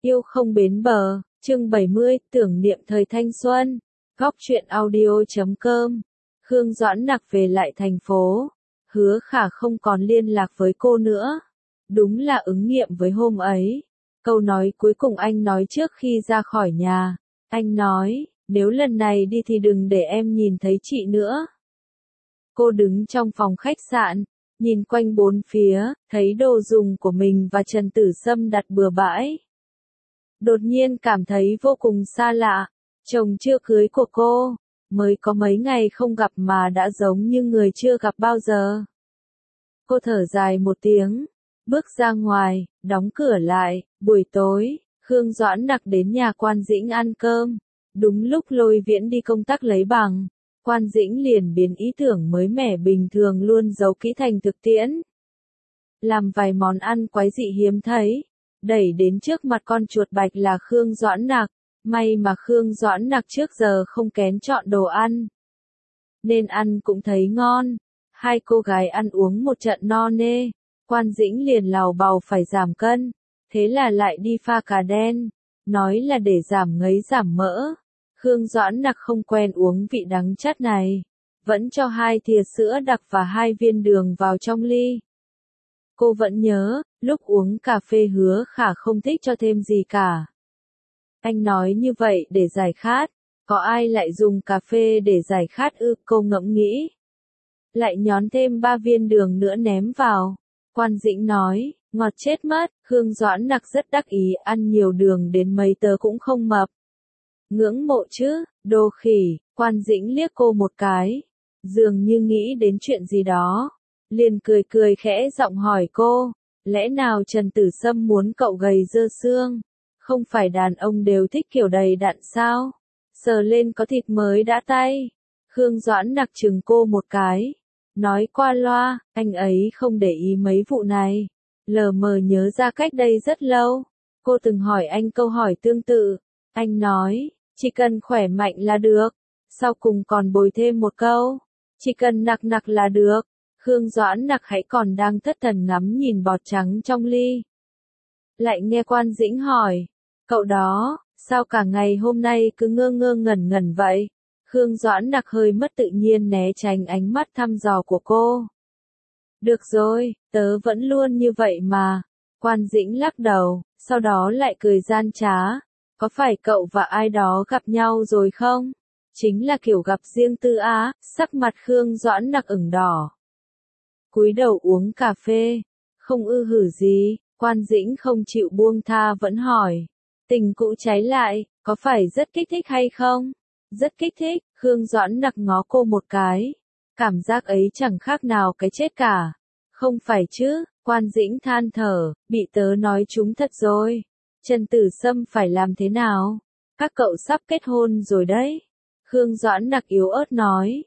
Yêu không bến bờ, chương 70, tưởng niệm thời thanh xuân. Góc truyện audio.com. Khương Doãn Nặc về lại thành phố. Hứa Khả không còn liên lạc với cô nữa. Đúng là ứng nghiệm với hôm ấy. Câu nói cuối cùng anh nói trước khi ra khỏi nhà. Anh nói, nếu lần này đi thì đừng để em nhìn thấy chị nữa. Cô đứng trong phòng khách sạn, nhìn quanh bốn phía, thấy đồ dùng của mình và Trần Tử Sâm đặt bừa bãi. Đột nhiên cảm thấy vô cùng xa lạ, chồng chưa cưới của cô, mới có mấy ngày không gặp mà đã giống như người chưa gặp bao giờ. Cô thở dài một tiếng, bước ra ngoài, đóng cửa lại. Buổi tối, Khương Doãn Nặc đến nhà Quan Dĩnh ăn cơm. Đúng lúc Lôi Viễn đi công tác lấy bằng, Quan Dĩnh liền biến ý tưởng mới mẻ bình thường luôn giấu kỹ thành thực tiễn. Làm vài món ăn quái dị hiếm thấy, đẩy đến trước mặt con chuột bạch là Khương Doãn Nặc. May mà Khương Doãn Nặc trước giờ không kén chọn đồ ăn, nên ăn cũng thấy ngon. Hai cô gái ăn uống một trận no nê, Quan Dĩnh liền làu bàu phải giảm cân, thế là lại đi pha cà đen, nói là để giảm ngấy giảm mỡ. Khương Doãn Nặc không quen uống vị đắng chát này, vẫn cho 2 thìa sữa đặc và 2 viên đường vào trong ly. Cô vẫn nhớ, lúc uống cà phê Hứa Khả không thích cho thêm gì cả. Anh nói như vậy để giải khát, có ai lại dùng cà phê để giải khát ư? Cô ngẫm nghĩ. Lại nhón thêm 3 viên đường nữa ném vào. Quan Dĩnh nói, ngọt chết mất. Khương Doãn Nặc rất đắc ý, ăn nhiều đường đến mấy tớ cũng không mập. Ngưỡng mộ chứ, đồ khỉ. Quan Dĩnh liếc cô một cái, dường như nghĩ đến chuyện gì đó, liền cười cười khẽ giọng hỏi cô, lẽ nào Trần Tử Sâm muốn cậu gầy dơ xương? Không phải đàn ông đều thích kiểu đầy đặn sao? Sờ lên có thịt mới đã tay. Khương Doãn Nặc chừng cô một cái, nói qua loa, anh ấy không để ý mấy vụ này. Lờ mờ nhớ ra cách đây rất lâu, cô từng hỏi anh câu hỏi tương tự. Anh nói, chỉ cần khỏe mạnh là được. Sau cùng còn bồi thêm một câu, chỉ cần nặc nặc là được. Khương Doãn Nặc hãy còn đang thất thần ngắm nhìn bọt trắng trong ly, lại nghe Quan Dĩnh hỏi, cậu đó, sao cả ngày hôm nay cứ ngơ ngơ ngẩn ngẩn vậy? Khương Doãn Nặc hơi mất tự nhiên né tránh ánh mắt thăm dò của cô. Được rồi, tớ vẫn luôn như vậy mà. Quan Dĩnh lắc đầu, sau đó lại cười gian trá. Có phải cậu và ai đó gặp nhau rồi không? Chính là kiểu gặp riêng tư á. Sắc mặt Khương Doãn Nặc ửng đỏ, cúi đầu uống cà phê. Không ư hử gì? Quan Dĩnh không chịu buông tha vẫn hỏi. Tình cũ cháy lại, có phải rất kích thích hay không? Rất kích thích. Khương Doãn Nặc ngó cô một cái. Cảm giác ấy chẳng khác nào cái chết cả. Không phải chứ? Quan Dĩnh than thở, bị tớ nói trúng thật rồi. Trần Tử Sâm phải làm thế nào? Các cậu sắp kết hôn rồi đấy. Khương Doãn Nặc yếu ớt nói.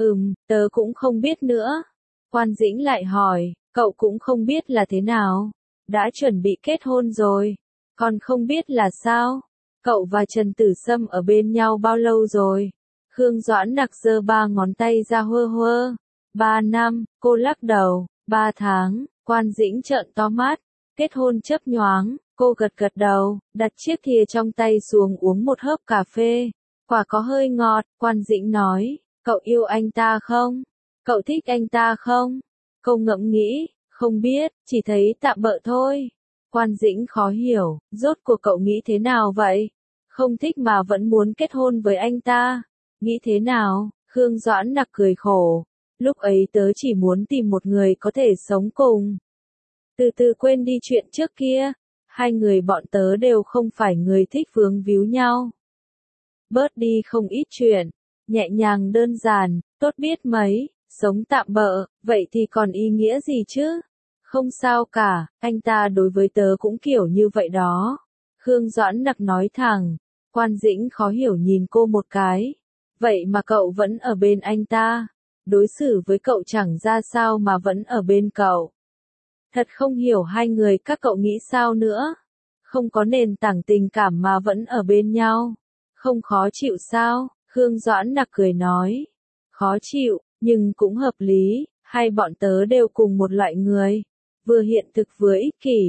Tớ cũng không biết nữa. Quan Dĩnh lại hỏi, cậu cũng không biết là thế nào? Đã chuẩn bị kết hôn rồi, còn không biết là sao? Cậu và Trần Tử Sâm ở bên nhau bao lâu rồi? Khương Doãn Nặc giơ 3 ngón tay ra hơ hơ. 3 năm, cô lắc đầu. 3 tháng, Quan Dĩnh trợn to mắt. Kết hôn chớp nhoáng, cô gật gật đầu, đặt chiếc thìa trong tay xuống uống một hớp cà phê. Quả có hơi ngọt. Quan Dĩnh nói, cậu yêu anh ta không? Cậu thích anh ta không? Cô ngẫm nghĩ, không biết, chỉ thấy tạm bợ thôi. Quan Dĩnh khó hiểu, rốt cuộc cậu nghĩ thế nào vậy? Không thích mà vẫn muốn kết hôn với anh ta. Nghĩ thế nào? Khương Doãn Nặc cười khổ. Lúc ấy tớ chỉ muốn tìm một người có thể sống cùng. Từ từ quên đi chuyện trước kia. Hai người bọn tớ đều không phải người thích vướng víu nhau. Bớt đi không ít chuyện. Nhẹ nhàng đơn giản, tốt biết mấy. Sống tạm bợ, vậy thì còn ý nghĩa gì chứ? Không sao cả, anh ta đối với tớ cũng kiểu như vậy đó. Khương Doãn Nặc nói thẳng. Quan Dĩnh khó hiểu nhìn cô một cái. Vậy mà cậu vẫn ở bên anh ta. Đối xử với cậu chẳng ra sao mà vẫn ở bên cậu. Thật không hiểu hai người các cậu nghĩ sao nữa. Không có nền tảng tình cảm mà vẫn ở bên nhau. Không khó chịu sao? Khương Doãn Nặc cười nói. Khó chịu, nhưng cũng hợp lý. Hai bọn tớ đều cùng một loại người. Vừa hiện thực vừa ích kỷ.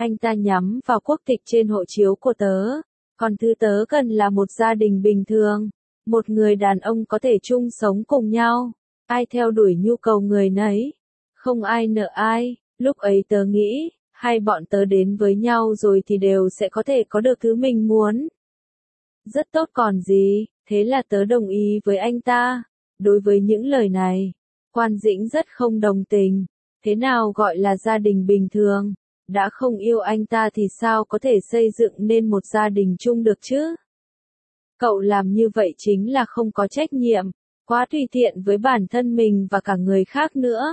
Anh ta nhắm vào quốc tịch trên hộ chiếu của tớ. Còn thứ tớ cần là một gia đình bình thường. Một người đàn ông có thể chung sống cùng nhau. Ai theo đuổi nhu cầu người nấy. Không ai nợ ai. Lúc ấy tớ nghĩ, hai bọn tớ đến với nhau rồi thì đều sẽ có thể có được thứ mình muốn. Rất tốt còn gì, thế là tớ đồng ý với anh ta. Đối với những lời này, Quan Dĩnh rất không đồng tình. Thế nào gọi là gia đình bình thường? Đã không yêu anh ta thì sao có thể xây dựng nên một gia đình chung được chứ? Cậu làm như vậy chính là không có trách nhiệm, quá tùy tiện với bản thân mình và cả người khác nữa.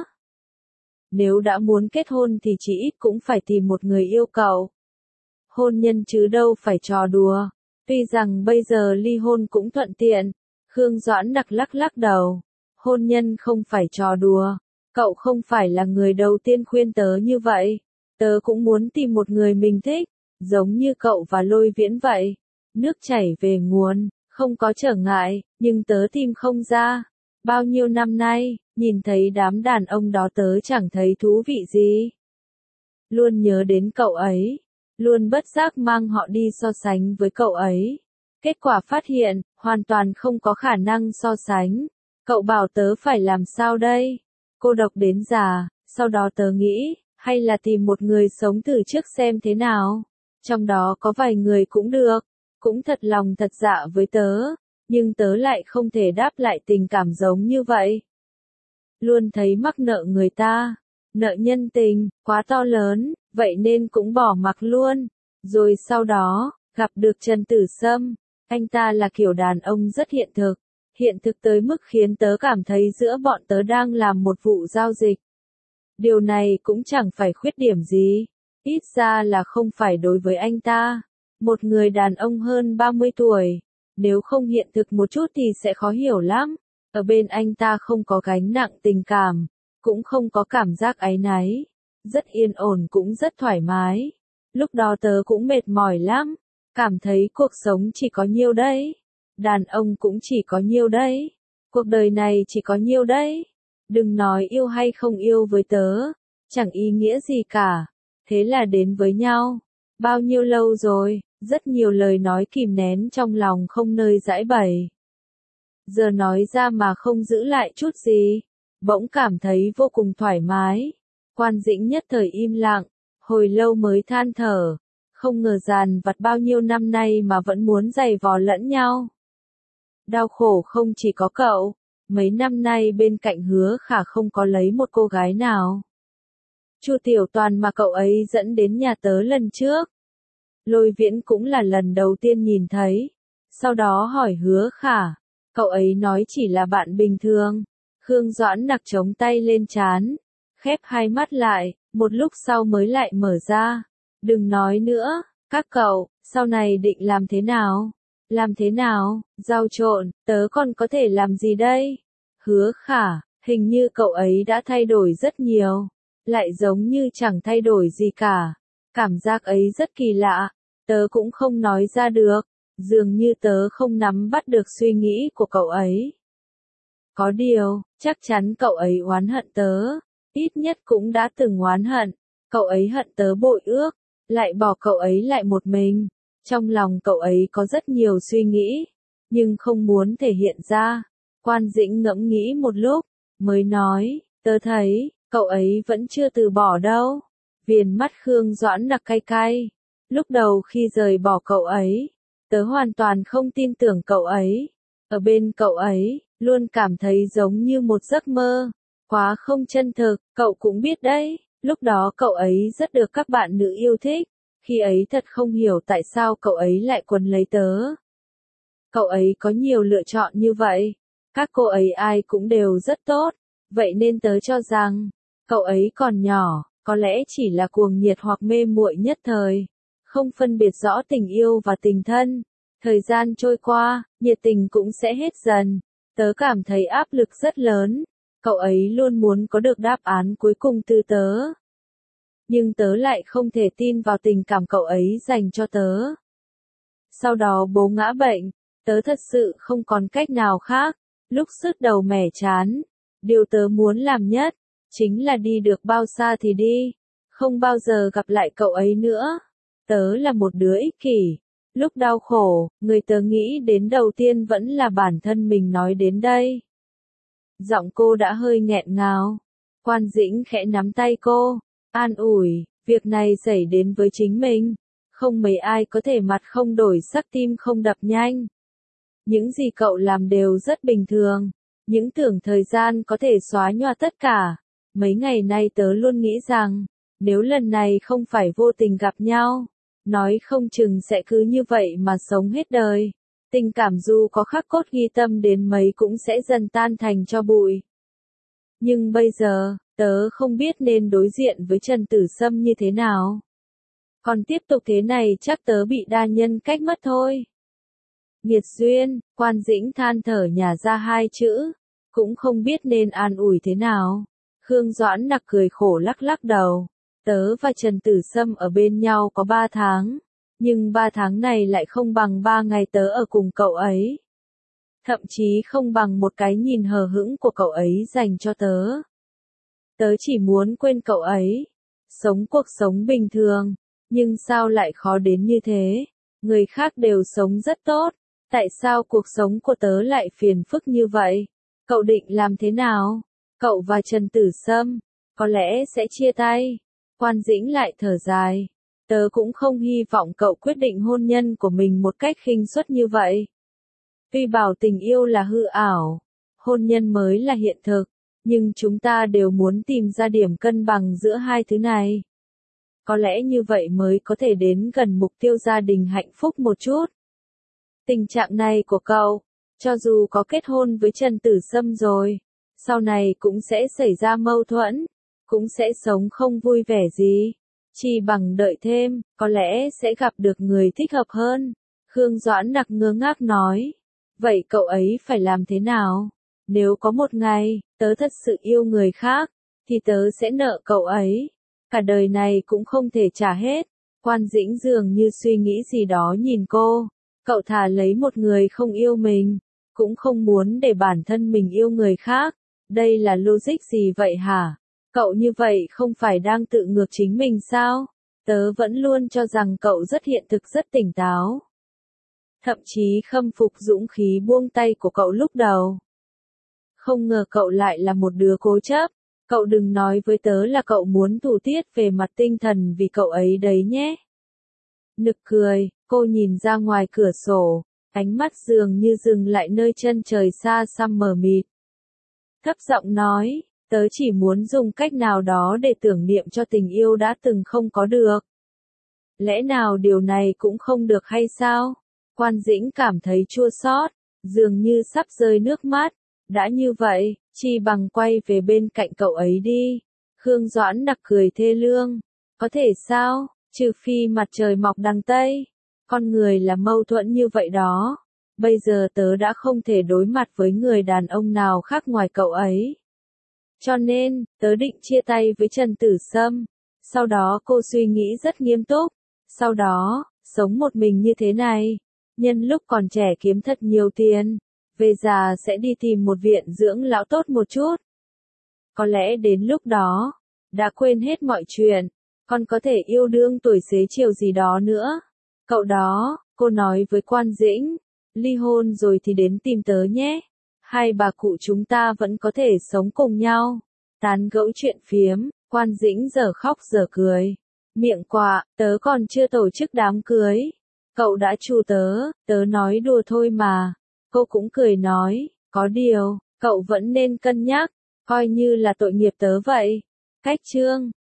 Nếu đã muốn kết hôn thì chỉ ít cũng phải tìm một người yêu cậu. Hôn nhân chứ đâu phải trò đùa. Tuy rằng bây giờ ly hôn cũng thuận tiện, Khương Doãn Nặc lắc lắc đầu. Hôn nhân không phải trò đùa. Cậu không phải là người đầu tiên khuyên tớ như vậy. Tớ cũng muốn tìm một người mình thích, giống như cậu và Lôi Viễn vậy. Nước chảy về nguồn, không có trở ngại, nhưng tớ tìm không ra. Bao nhiêu năm nay, nhìn thấy đám đàn ông đó tớ chẳng thấy thú vị gì. Luôn nhớ đến cậu ấy, luôn bất giác mang họ đi so sánh với cậu ấy. Kết quả phát hiện, hoàn toàn không có khả năng so sánh. Cậu bảo tớ phải làm sao đây? Cô độc đến già, sau đó tớ nghĩ, hay là tìm một người sống từ trước xem thế nào. Trong đó có vài người cũng được, cũng thật lòng thật dạ với tớ, nhưng tớ lại không thể đáp lại tình cảm giống như vậy. Luôn thấy mắc nợ người ta, nợ nhân tình, quá to lớn, vậy nên cũng bỏ mặc luôn. Rồi sau đó, gặp được Trần Tử Sâm, anh ta là kiểu đàn ông rất hiện thực tới mức khiến tớ cảm thấy giữa bọn tớ đang làm một vụ giao dịch. Điều này cũng chẳng phải khuyết điểm gì, ít ra là không phải đối với anh ta. Một người đàn ông hơn 30 tuổi, nếu không hiện thực một chút thì sẽ khó hiểu lắm. Ở bên anh ta không có gánh nặng tình cảm, cũng không có cảm giác áy náy, rất yên ổn cũng rất thoải mái. Lúc đó tớ cũng mệt mỏi lắm, cảm thấy cuộc sống chỉ có nhiêu đấy, đàn ông cũng chỉ có nhiêu đấy, cuộc đời này chỉ có nhiêu đấy. Đừng nói yêu hay không yêu với tớ, chẳng ý nghĩa gì cả. Thế là đến với nhau. Bao nhiêu lâu rồi, rất nhiều lời nói kìm nén trong lòng không nơi giãi bày. Giờ nói ra mà không giữ lại chút gì, bỗng cảm thấy vô cùng thoải mái. Quan Dĩnh nhất thời im lặng, hồi lâu mới than thở, không ngờ dàn vặt bao nhiêu năm nay mà vẫn muốn giày vò lẫn nhau. Đau khổ không chỉ có cậu, mấy năm nay bên cạnh Hứa Khả không có lấy một cô gái nào. Chu Tiểu Toàn mà cậu ấy dẫn đến nhà tớ lần trước, Lôi Viễn cũng là lần đầu tiên nhìn thấy. Sau đó hỏi Hứa Khả, cậu ấy nói chỉ là bạn bình thường. Khương Doãn Nặc chống tay lên trán, khép hai mắt lại, một lúc sau mới lại mở ra. Đừng nói nữa, các cậu, sau này định làm thế nào? Làm thế nào? Rau trộn, tớ còn có thể làm gì đây? Hứa Khả, hình như cậu ấy đã thay đổi rất nhiều, lại giống như chẳng thay đổi gì cả. Cảm giác ấy rất kỳ lạ, tớ cũng không nói ra được, dường như tớ không nắm bắt được suy nghĩ của cậu ấy. Có điều, chắc chắn cậu ấy oán hận tớ, ít nhất cũng đã từng oán hận, cậu ấy hận tớ bội ước, lại bỏ cậu ấy lại một mình. Trong lòng cậu ấy có rất nhiều suy nghĩ, nhưng không muốn thể hiện ra. Quan Dĩnh ngẫm nghĩ một lúc, mới nói, tớ thấy, cậu ấy vẫn chưa từ bỏ đâu. Viền mắt Khương Doãn Nặc cay cay. Lúc đầu khi rời bỏ cậu ấy, tớ hoàn toàn không tin tưởng cậu ấy. Ở bên cậu ấy, luôn cảm thấy giống như một giấc mơ, quá không chân thực, cậu cũng biết đấy. Lúc đó cậu ấy rất được các bạn nữ yêu thích. Khi ấy thật không hiểu tại sao cậu ấy lại quấn lấy tớ. Cậu ấy có nhiều lựa chọn như vậy. Các cô ấy ai cũng đều rất tốt. Vậy nên tớ cho rằng, cậu ấy còn nhỏ, có lẽ chỉ là cuồng nhiệt hoặc mê muội nhất thời. Không phân biệt rõ tình yêu và tình thân. Thời gian trôi qua, nhiệt tình cũng sẽ hết dần. Tớ cảm thấy áp lực rất lớn. Cậu ấy luôn muốn có được đáp án cuối cùng từ tớ. Nhưng tớ lại không thể tin vào tình cảm cậu ấy dành cho tớ. Sau đó bố ngã bệnh, tớ thật sự không còn cách nào khác, lúc sứt đầu mẻ chán. Điều tớ muốn làm nhất, chính là đi được bao xa thì đi, không bao giờ gặp lại cậu ấy nữa. Tớ là một đứa ích kỷ. Lúc đau khổ, người tớ nghĩ đến đầu tiên vẫn là bản thân mình nói đến đây. Giọng cô đã hơi nghẹn ngào. Quan Dĩnh khẽ nắm tay cô, an ủi, việc này xảy đến với chính mình. Không mấy ai có thể mặt không đổi sắc tim không đập nhanh. Những gì cậu làm đều rất bình thường. Những tưởng thời gian có thể xóa nhòa tất cả. Mấy ngày nay tớ luôn nghĩ rằng, nếu lần này không phải vô tình gặp nhau, nói không chừng sẽ cứ như vậy mà sống hết đời. Tình cảm dù có khắc cốt ghi tâm đến mấy cũng sẽ dần tan thành tro bụi. Nhưng bây giờ, tớ không biết nên đối diện với Trần Tử Sâm như thế nào. Còn tiếp tục thế này chắc tớ bị đa nhân cách mất thôi. Nghiệt duyên, Quan Dĩnh than thở nhả ra hai chữ, cũng không biết nên an ủi thế nào. Khương Doãn Nặc cười khổ lắc lắc đầu. Tớ và Trần Tử Sâm ở bên nhau có 3 tháng, nhưng 3 tháng này lại không bằng 3 ngày tớ ở cùng cậu ấy. Thậm chí không bằng một cái nhìn hờ hững của cậu ấy dành cho tớ. Tớ chỉ muốn quên cậu ấy, sống cuộc sống bình thường, nhưng sao lại khó đến như thế? Người khác đều sống rất tốt, tại sao cuộc sống của tớ lại phiền phức như vậy? Cậu định làm thế nào? Cậu và Trần Tử Sâm, có lẽ sẽ chia tay. Quan Dĩnh lại thở dài. Tớ cũng không hy vọng cậu quyết định hôn nhân của mình một cách khinh suất như vậy. Tuy bảo tình yêu là hư ảo, hôn nhân mới là hiện thực, nhưng chúng ta đều muốn tìm ra điểm cân bằng giữa hai thứ này. Có lẽ như vậy mới có thể đến gần mục tiêu gia đình hạnh phúc một chút. Tình trạng này của cậu, cho dù có kết hôn với Trần Tử Sâm rồi, sau này cũng sẽ xảy ra mâu thuẫn, cũng sẽ sống không vui vẻ gì. Chỉ bằng đợi thêm, có lẽ sẽ gặp được người thích hợp hơn. Khương Doãn Nặc ngơ ngác nói. Vậy cậu ấy phải làm thế nào? Nếu có một ngày, tớ thật sự yêu người khác, thì tớ sẽ nợ cậu ấy. Cả đời này cũng không thể trả hết. Quan Dĩnh dường như suy nghĩ gì đó nhìn cô. Cậu thà lấy một người không yêu mình, cũng không muốn để bản thân mình yêu người khác. Đây là logic gì vậy hả? Cậu như vậy không phải đang tự ngược chính mình sao? Tớ vẫn luôn cho rằng cậu rất hiện thực rất tỉnh táo. Thậm chí khâm phục dũng khí buông tay của cậu lúc đầu. Không ngờ cậu lại là một đứa cố chấp. Cậu đừng nói với tớ là cậu muốn thủ tiết về mặt tinh thần vì cậu ấy đấy nhé. Nực cười, cô nhìn ra ngoài cửa sổ, ánh mắt dường như dừng lại nơi chân trời xa xăm mờ mịt. Thấp giọng nói, tớ chỉ muốn dùng cách nào đó để tưởng niệm cho tình yêu đã từng không có được. Lẽ nào điều này cũng không được hay sao? Quan Dĩnh cảm thấy chua xót, dường như sắp rơi nước mắt. Đã như vậy, chi bằng quay về bên cạnh cậu ấy đi. Khương Doãn Nặc cười thê lương. Có thể sao, trừ phi mặt trời mọc đằng Tây. Con người là mâu thuẫn như vậy đó. Bây giờ tớ đã không thể đối mặt với người đàn ông nào khác ngoài cậu ấy. Cho nên, tớ định chia tay với Trần Tử Sâm. Sau đó cô suy nghĩ rất nghiêm túc. Sau đó, sống một mình như thế này. Nhân lúc còn trẻ kiếm thật nhiều tiền. Về già sẽ đi tìm một viện dưỡng lão tốt một chút. Có lẽ đến lúc đó, đã quên hết mọi chuyện. Còn có thể yêu đương tuổi xế chiều gì đó nữa. Cậu đó, cô nói với Quan Dĩnh. Ly hôn rồi thì đến tìm tớ nhé. Hai bà cụ chúng ta vẫn có thể sống cùng nhau. Tán gẫu chuyện phiếm, Quan Dĩnh giờ khóc giờ cười. Miệng quạ, tớ còn chưa tổ chức đám cưới. Cậu đã chu tớ nói đùa thôi mà. Cô cũng cười nói, có điều, cậu vẫn nên cân nhắc, coi như là tội nghiệp tớ vậy. Cách chương